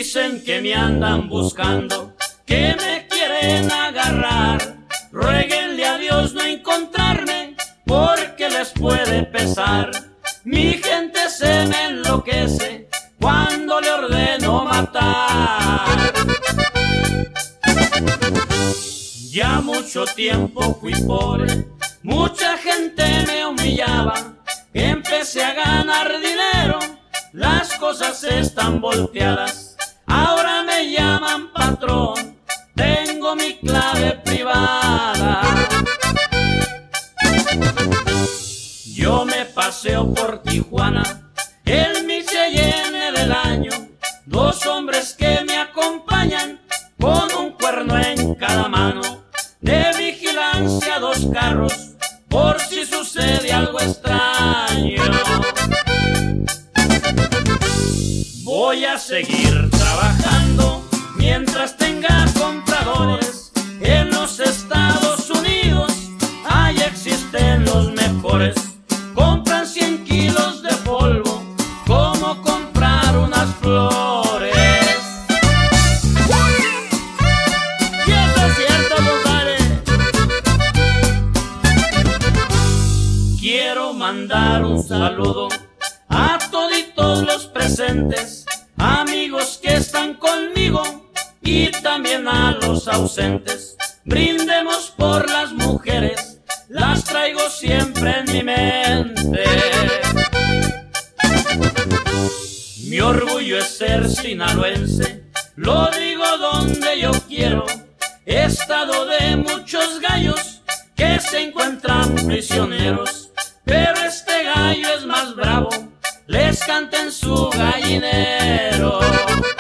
Dicen que me andan buscando, que me quieren agarrar. Ruéguenle a Dios no encontrarme, porque les puede pesar. Mi gente se me enloquece cuando le ordeno matar. Ya mucho tiempo fui pobre, mucha gente me humillaba. Empecé a ganar dinero, las cosas están volteadas. Ahora me llaman patrón, tengo mi clave privada. Yo me paseo por Tijuana, el mi Cheyenne del año. Dos hombres que me acompañan, con un cuerno en cada mano. De vigilancia 2 carros, por si sucede algo extraño. Voy a seguir trabajando mientras tenga compradores. En los Estados Unidos, ahí existen los mejores. Compran 100 kilos de polvo, como comprar unas flores. Y eso es cierto, compadre. Quiero mandar un saludo a toditos los presentes, amigos que están conmigo y también a los ausentes. Brindemos por las mujeres, las traigo siempre en mi mente. Mi orgullo es ser sinaloense, lo digo donde yo quiero. Estado de muchos gallos que se encuentran prisioneros, pero este gallo es más bravo, les canta en su gallinero.